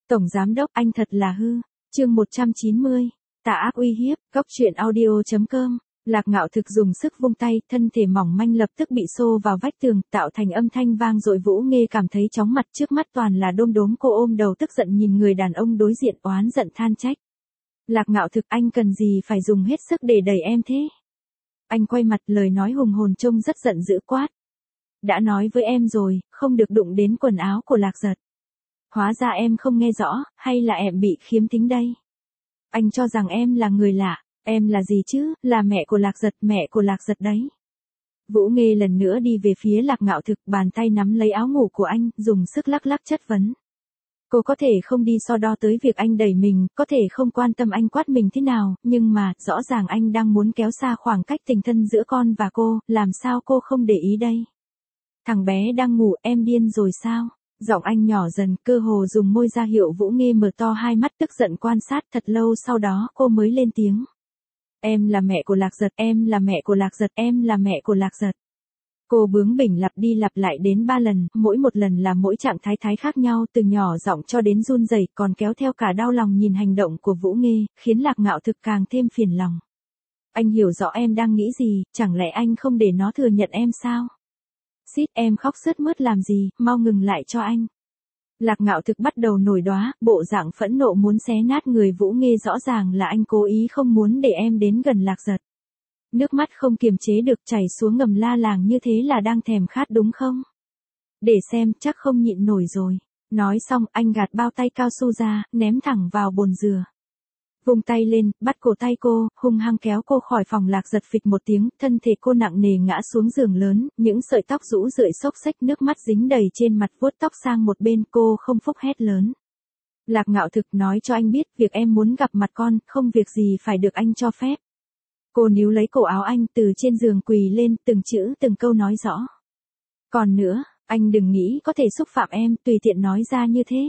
Tổng giám đốc anh thật là hư. Chương 190. Tà ác uy hiếp. Cốc truyện audio.com. Lạc Ngạo Thực dùng sức vung tay, thân thể mỏng manh lập tức bị xô vào vách tường, tạo thành âm thanh vang dội. Vũ Nghê cảm thấy chóng mặt, trước mắt toàn là đom đóm. Cô ôm đầu tức giận nhìn người đàn ông đối diện, oán giận than trách. Lạc Ngạo Thực, anh cần gì phải dùng hết sức để đẩy em thế? Anh quay mặt, lời nói hùng hồn trông rất giận dữ quát. Đã nói với em rồi, không được đụng đến quần áo của Lạc Giật. Hóa ra em không nghe rõ, hay là em bị khiếm thính đây? Anh cho rằng em là người lạ, em là gì chứ, là mẹ của Lạc Giật, mẹ của Lạc Giật đấy. Vũ Nghê lần nữa đi về phía Lạc Ngạo Thực, bàn tay nắm lấy áo ngủ của anh, dùng sức lắc lắc chất vấn. Cô có thể không đi so đo tới việc anh đẩy mình, có thể không quan tâm anh quát mình thế nào, nhưng mà, rõ ràng anh đang muốn kéo xa khoảng cách tình thân giữa con và cô, làm sao cô không để ý đây? Thằng bé đang ngủ, em điên rồi sao? Giọng anh nhỏ dần, cơ hồ dùng môi ra hiệu Vũ Nghê mở to hai mắt tức giận quan sát. Thật lâu sau đó cô mới lên tiếng. Em là mẹ của Lạc Giật, em là mẹ của Lạc Giật, em là mẹ của Lạc Giật. Cô bướng bỉnh lặp đi lặp lại đến 3 lần, mỗi một lần là mỗi trạng thái khác nhau, từ nhỏ giọng cho đến run rẩy, còn kéo theo cả đau lòng nhìn hành động của Vũ Nghê, khiến Lạc Ngạo Thực càng thêm phiền lòng. Anh hiểu rõ em đang nghĩ gì, chẳng lẽ anh không để nó thừa nhận em sao? Xít, em khóc sướt mướt làm gì, mau ngừng lại cho anh. Lạc Ngạo Thực bắt đầu nổi đoá, bộ dạng phẫn nộ muốn xé nát người Vũ Nghê, rõ ràng là anh cố ý không muốn để em đến gần Lạc Giật. Nước mắt không kiềm chế được chảy xuống ngầm la làng, như thế là đang thèm khát đúng không? Để xem, chắc không nhịn nổi rồi. Nói xong, anh gạt bao tay cao su ra, ném thẳng vào bồn dừa. Vung tay lên, bắt cổ tay cô, hung hăng kéo cô khỏi phòng. Lạc Giật phịch một tiếng, thân thể cô nặng nề ngã xuống giường lớn, những sợi tóc rũ rượi xốc xếch, nước mắt dính đầy trên mặt, vuốt tóc sang một bên. Cô không phúc hét lớn. Lạc Ngạo Thực, nói cho anh biết, việc em muốn gặp mặt con, không việc gì phải được anh cho phép. Cô níu lấy cổ áo anh, từ trên giường quỳ lên, từng chữ từng câu nói rõ. Còn nữa, anh đừng nghĩ có thể xúc phạm em, tùy tiện nói ra như thế.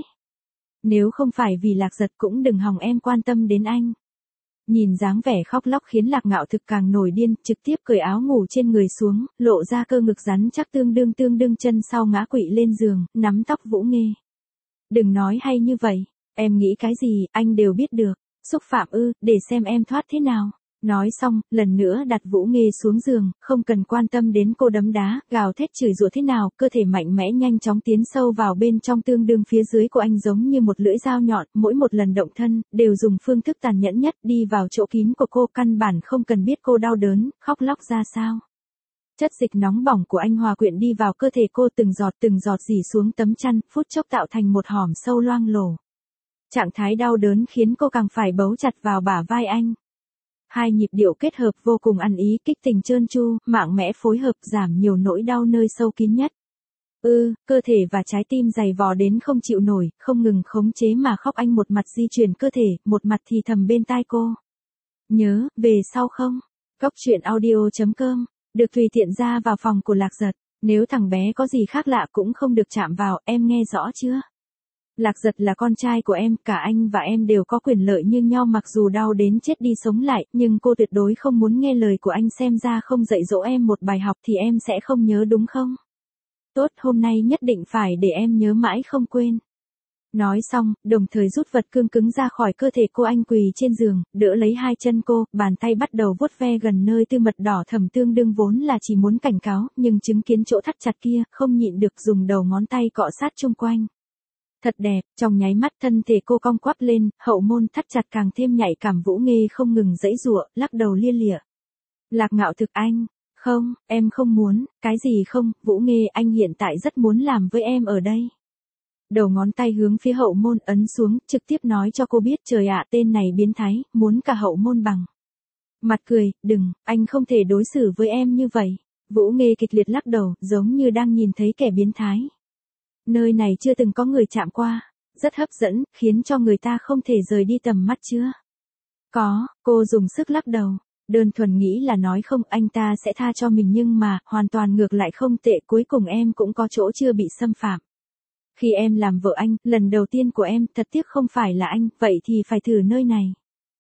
Nếu không phải vì Lạc Giật cũng đừng hòng em quan tâm đến anh. Nhìn dáng vẻ khóc lóc khiến Lạc Ngạo Thực càng nổi điên, trực tiếp cởi áo ngủ trên người xuống, lộ ra cơ ngực rắn chắc tương đương, chân sau ngã quỵ lên giường, nắm tóc Vũ Nghê. Đừng nói hay như vậy, em nghĩ cái gì, anh đều biết được. Xúc phạm ư, để xem em thoát thế nào. Nói xong, lần nữa đặt Vũ Nghê xuống giường, không cần quan tâm đến cô đấm đá, gào thét chửi rủa thế nào, cơ thể mạnh mẽ nhanh chóng tiến sâu vào bên trong, tương đương phía dưới của anh giống như một lưỡi dao nhọn, mỗi một lần động thân, đều dùng phương thức tàn nhẫn nhất, đi vào chỗ kín của cô, căn bản không cần biết cô đau đớn, khóc lóc ra sao. Chất dịch nóng bỏng của anh hòa quyện đi vào cơ thể cô, từng giọt rỉ xuống tấm chăn, phút chốc tạo thành một hõm sâu loang lổ. Trạng thái đau đớn khiến cô càng phải bấu chặt vào bả vai anh. Hai nhịp điệu kết hợp vô cùng ăn ý, kích tình trơn tru, mạng mẽ phối hợp, giảm nhiều nỗi đau nơi sâu kín nhất. Cơ thể và trái tim dày vò đến không chịu nổi, không ngừng khống chế mà khóc. Anh một mặt di chuyển cơ thể, một mặt thì thầm bên tai cô. Nhớ, về sau không? Cốc truyện audio.com, được tùy tiện ra vào phòng của Lạc Giật. Nếu thằng bé có gì khác lạ cũng không được chạm vào, em nghe rõ chưa? Lạc Giật là con trai của em, cả anh và em đều có quyền lợi như nhau, mặc dù đau đến chết đi sống lại, nhưng cô tuyệt đối không muốn nghe lời của anh, xem ra không dạy dỗ em một bài học thì em sẽ không nhớ đúng không? Tốt, hôm nay nhất định phải để em nhớ mãi không quên. Nói xong, đồng thời rút vật cương cứng ra khỏi cơ thể cô. Anh quỳ trên giường, đỡ lấy hai chân cô, bàn tay bắt đầu vuốt ve gần nơi tư mật đỏ thẫm, tương đương vốn là chỉ muốn cảnh cáo, nhưng chứng kiến chỗ thắt chặt kia, không nhịn được dùng đầu ngón tay cọ sát chung quanh. Thật đẹp, trong nháy mắt thân thể cô cong quắp lên, hậu môn thắt chặt càng thêm nhạy cảm. Vũ Nghê không ngừng giãy giụa, lắc đầu lia lịa. Lạc Ngạo Thực, anh, không, em không muốn, cái gì không, Vũ Nghê, anh hiện tại rất muốn làm với em ở đây. Đầu ngón tay hướng phía hậu môn ấn xuống, trực tiếp nói cho cô biết, trời ạ, tên này biến thái, muốn cả hậu môn bằng. Mặt cười, đừng, anh không thể đối xử với em như vậy. Vũ Nghê kịch liệt lắc đầu, giống như đang nhìn thấy kẻ biến thái. Nơi này chưa từng có người chạm qua, rất hấp dẫn, khiến cho người ta không thể rời đi tầm mắt chưa? Có, cô dùng sức lắc đầu, đơn thuần nghĩ là nói không, anh ta sẽ tha cho mình, nhưng mà, hoàn toàn ngược lại không tệ, cuối cùng em cũng có chỗ chưa bị xâm phạm. Khi em làm vợ anh, lần đầu tiên của em, thật tiếc không phải là anh, vậy thì phải thử nơi này.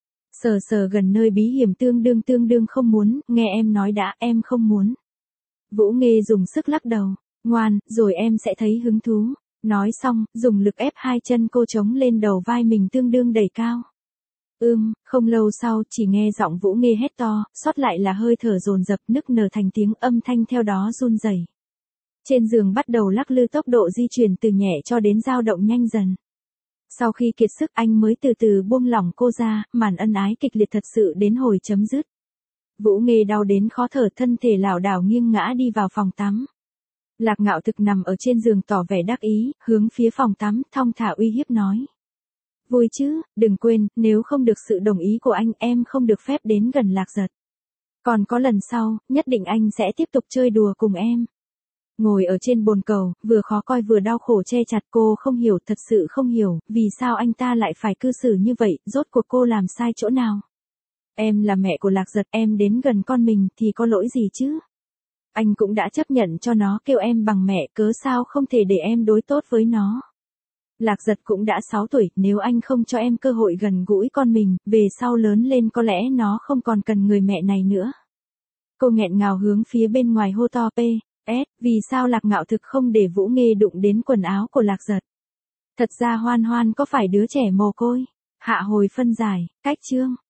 Sờ gần nơi bí hiểm, tương đương không muốn, nghe em nói đã, em không muốn. Vũ Nghê dùng sức lắc đầu. Ngoan, rồi em sẽ thấy hứng thú. Nói xong, dùng lực ép hai chân cô chống lên đầu vai mình tương đương đầy cao. Không lâu sau chỉ nghe giọng Vũ Nghê hét to, sót lại là hơi thở dồn dập nức nở thành tiếng âm thanh theo đó run rẩy. Trên giường bắt đầu lắc lư tốc độ di chuyển từ nhẹ cho đến dao động nhanh dần. Sau khi kiệt sức anh mới từ từ buông lỏng cô ra, màn ân ái kịch liệt thật sự đến hồi chấm dứt. Vũ Nghê đau đến khó thở thân thể lảo đảo nghiêng ngã đi vào phòng tắm. Lạc Ngạo Thực nằm ở trên giường tỏ vẻ đắc ý, hướng phía phòng tắm thong thả uy hiếp nói. Vui chứ, đừng quên, nếu không được sự đồng ý của anh em không được phép đến gần Lạc Giật. Còn có lần sau, nhất định anh sẽ tiếp tục chơi đùa cùng em. Ngồi ở trên bồn cầu, vừa khó coi vừa đau khổ che chặt cô không hiểu, thật sự không hiểu, vì sao anh ta lại phải cư xử như vậy, rốt cuộc cô làm sai chỗ nào. Em là mẹ của Lạc Giật, em đến gần con mình thì có lỗi gì chứ? Anh cũng đã chấp nhận cho nó kêu em bằng mẹ, cớ sao không thể để em đối tốt với nó. Lạc Giật cũng đã 6 tuổi, nếu anh không cho em cơ hội gần gũi con mình, về sau lớn lên có lẽ nó không còn cần người mẹ này nữa. Cô nghẹn ngào hướng phía bên ngoài hô to vì sao Lạc Ngạo Thực không để Vũ Nghê đụng đến quần áo của Lạc Giật. Thật ra Hoan Hoan có phải đứa trẻ mồ côi? Hạ hồi phân giải, cách chương.